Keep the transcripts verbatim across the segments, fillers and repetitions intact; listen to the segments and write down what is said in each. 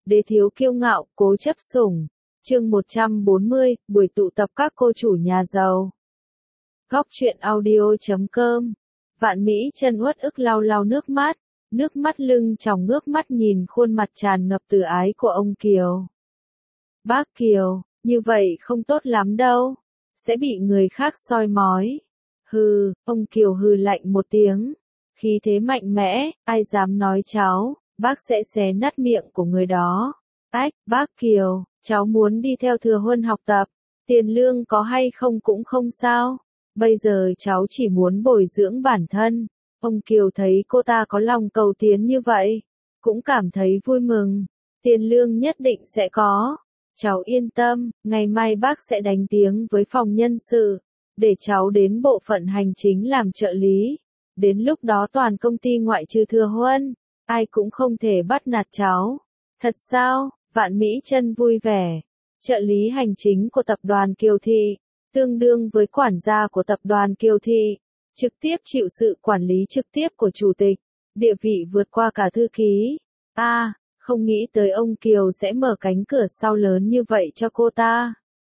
Đế thiếu kiêu ngạo, cố chấp sủng. Chương một trăm bốn mươi, buổi tụ tập các cô chủ nhà giàu. Góc truyện audio chấm com. Vạn Mỹ chân uất ức lau lau nước mắt, nước mắt lưng tròng ngước mắt nhìn khuôn mặt tràn ngập từ ái của ông Kiều. Bác Kiều, như vậy không tốt lắm đâu, sẽ bị người khác soi mói. Hừ, ông Kiều hừ lạnh một tiếng, khí thế mạnh mẽ, ai dám nói cháu, bác sẽ xé nát miệng của người đó. Ách, bác Kiều, cháu muốn đi theo Thừa Huân học tập, tiền lương có hay không cũng không sao, bây giờ cháu chỉ muốn bồi dưỡng bản thân. Ông Kiều thấy cô ta có lòng cầu tiến như vậy, cũng cảm thấy vui mừng, tiền lương nhất định sẽ có. Cháu yên tâm, ngày mai bác sẽ đánh tiếng với phòng nhân sự, để cháu đến bộ phận hành chính làm trợ lý. Đến lúc đó toàn công ty ngoại trừ Thừa Huân, ai cũng không thể bắt nạt cháu. Thật sao? Vạn Mỹ chân vui vẻ. Trợ lý hành chính của tập đoàn Kiều Thị, tương đương với quản gia của tập đoàn Kiều Thị, trực tiếp chịu sự quản lý trực tiếp của chủ tịch, địa vị vượt qua cả thư ký. A, à, không nghĩ tới ông Kiều sẽ mở cánh cửa sau lớn như vậy cho cô ta.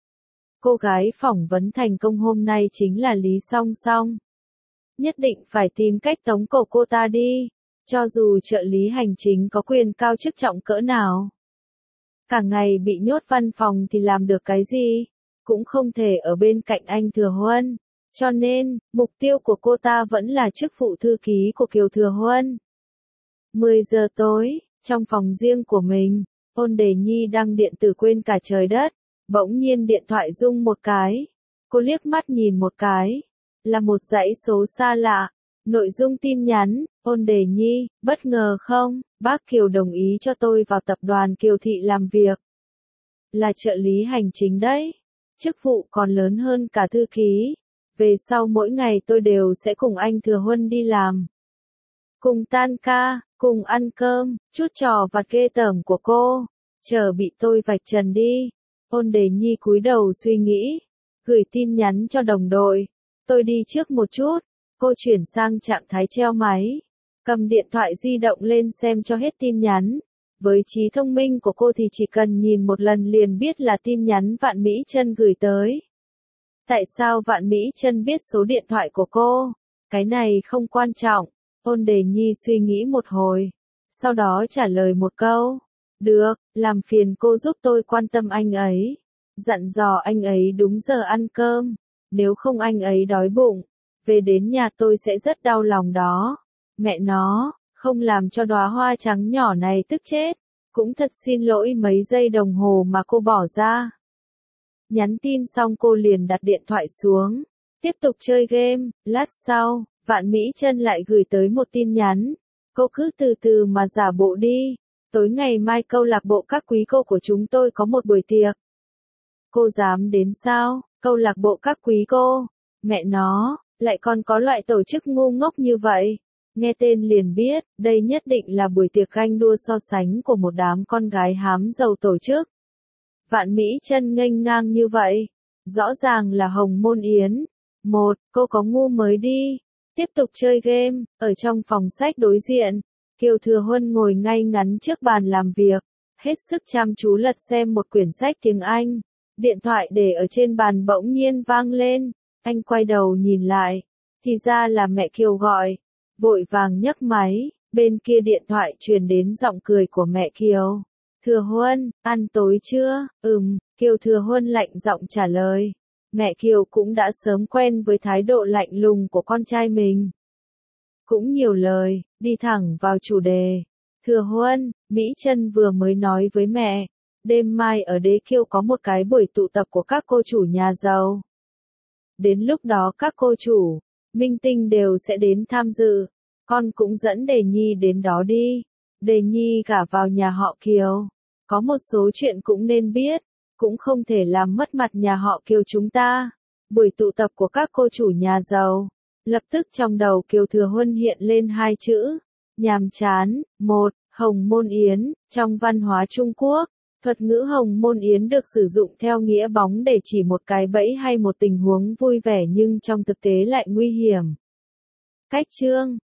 Cô gái phỏng vấn thành công hôm nay chính là Lý Song Song. Nhất định phải tìm cách tống cổ cô ta đi, cho dù trợ lý hành chính có quyền cao chức trọng cỡ nào. Cả ngày bị nhốt văn phòng thì làm được cái gì, cũng không thể ở bên cạnh anh Thừa Huân, cho nên, mục tiêu của cô ta vẫn là chức vụ thư ký của Kiều Thừa Huân. mười giờ tối, trong phòng riêng của mình, Ôn Đề Nhi đang điện tử quên cả trời đất, bỗng nhiên điện thoại rung một cái. Cô liếc mắt nhìn một cái, là một dãy số xa lạ. Nội dung tin nhắn: Ôn Đề Nhi, bất ngờ không, bác Kiều đồng ý cho tôi vào tập đoàn Kiều Thị làm việc. Là trợ lý hành chính đấy, chức vụ còn lớn hơn cả thư ký. Về sau mỗi ngày tôi đều sẽ cùng anh Thừa Huân đi làm. Cùng tan ca, cùng ăn cơm, chút trò vặt ghê tởm của cô, chờ bị tôi vạch trần đi. Ôn Đề Nhi cúi đầu suy nghĩ, gửi tin nhắn cho đồng đội. Tôi đi trước một chút. Cô chuyển sang trạng thái treo máy, cầm điện thoại di động lên xem cho hết tin nhắn. Với trí thông minh của cô thì chỉ cần nhìn một lần liền biết là tin nhắn Vạn Mỹ Chân gửi tới. Tại sao Vạn Mỹ Chân biết số điện thoại của cô? Cái này không quan trọng. Ôn Đề Nhi suy nghĩ một hồi, sau đó trả lời một câu. Được, làm phiền cô giúp tôi quan tâm anh ấy. Dặn dò anh ấy đúng giờ ăn cơm, nếu không anh ấy đói bụng. Về đến nhà tôi sẽ rất đau lòng đó. Mẹ nó, không làm cho đóa hoa trắng nhỏ này tức chết. Cũng thật xin lỗi mấy giây đồng hồ mà cô bỏ ra. Nhắn tin xong cô liền đặt điện thoại xuống, tiếp tục chơi game. Lát sau, Vạn Mỹ Chân lại gửi tới một tin nhắn. Cô cứ từ từ mà giả bộ đi. Tối ngày mai câu lạc bộ các quý cô của chúng tôi có một buổi tiệc. Cô dám đến sao? Câu lạc bộ các quý cô? Mẹ nó, lại còn có loại tổ chức ngu ngốc như vậy. Nghe tên liền biết, đây nhất định là buổi tiệc ganh đua so sánh của một đám con gái hám giàu tổ chức. Vạn Mỹ Chân nghênh ngang như vậy, rõ ràng là hồng môn yến. Một, cô có ngu mới đi. Tiếp tục chơi game, ở trong phòng sách đối diện, Kiều Thừa Huân ngồi ngay ngắn trước bàn làm việc, hết sức chăm chú lật xem một quyển sách tiếng Anh. Điện thoại để ở trên bàn bỗng nhiên vang lên, anh quay đầu nhìn lại, thì ra là mẹ Kiều gọi, vội vàng nhấc máy, bên kia điện thoại truyền đến giọng cười của mẹ Kiều. Thừa Huân, ăn tối chưa? Ừm, Kiều Thừa Huân lạnh giọng trả lời. Mẹ Kiều cũng đã sớm quen với thái độ lạnh lùng của con trai mình. Cũng nhiều lời, đi thẳng vào chủ đề. Thừa Huân, Mỹ Chân vừa mới nói với mẹ, đêm mai ở Đế Kiêu có một cái buổi tụ tập của các cô chủ nhà giàu. Đến lúc đó các cô chủ, minh tinh đều sẽ đến tham dự. Con cũng dẫn Đề Nhi đến đó đi. Đề Nhi gả vào nhà họ Kiều, có một số chuyện cũng nên biết, cũng không thể làm mất mặt nhà họ Kiều chúng ta. Buổi tụ tập của các cô chủ nhà giàu. Lập tức trong đầu Kiều Thừa Huân hiện lên hai chữ, nhàm chán. Một, Hồng Môn Yến. Trong văn hóa Trung Quốc, thuật ngữ Hồng Môn Yến được sử dụng theo nghĩa bóng để chỉ một cái bẫy hay một tình huống vui vẻ nhưng trong thực tế lại nguy hiểm. Cách chương,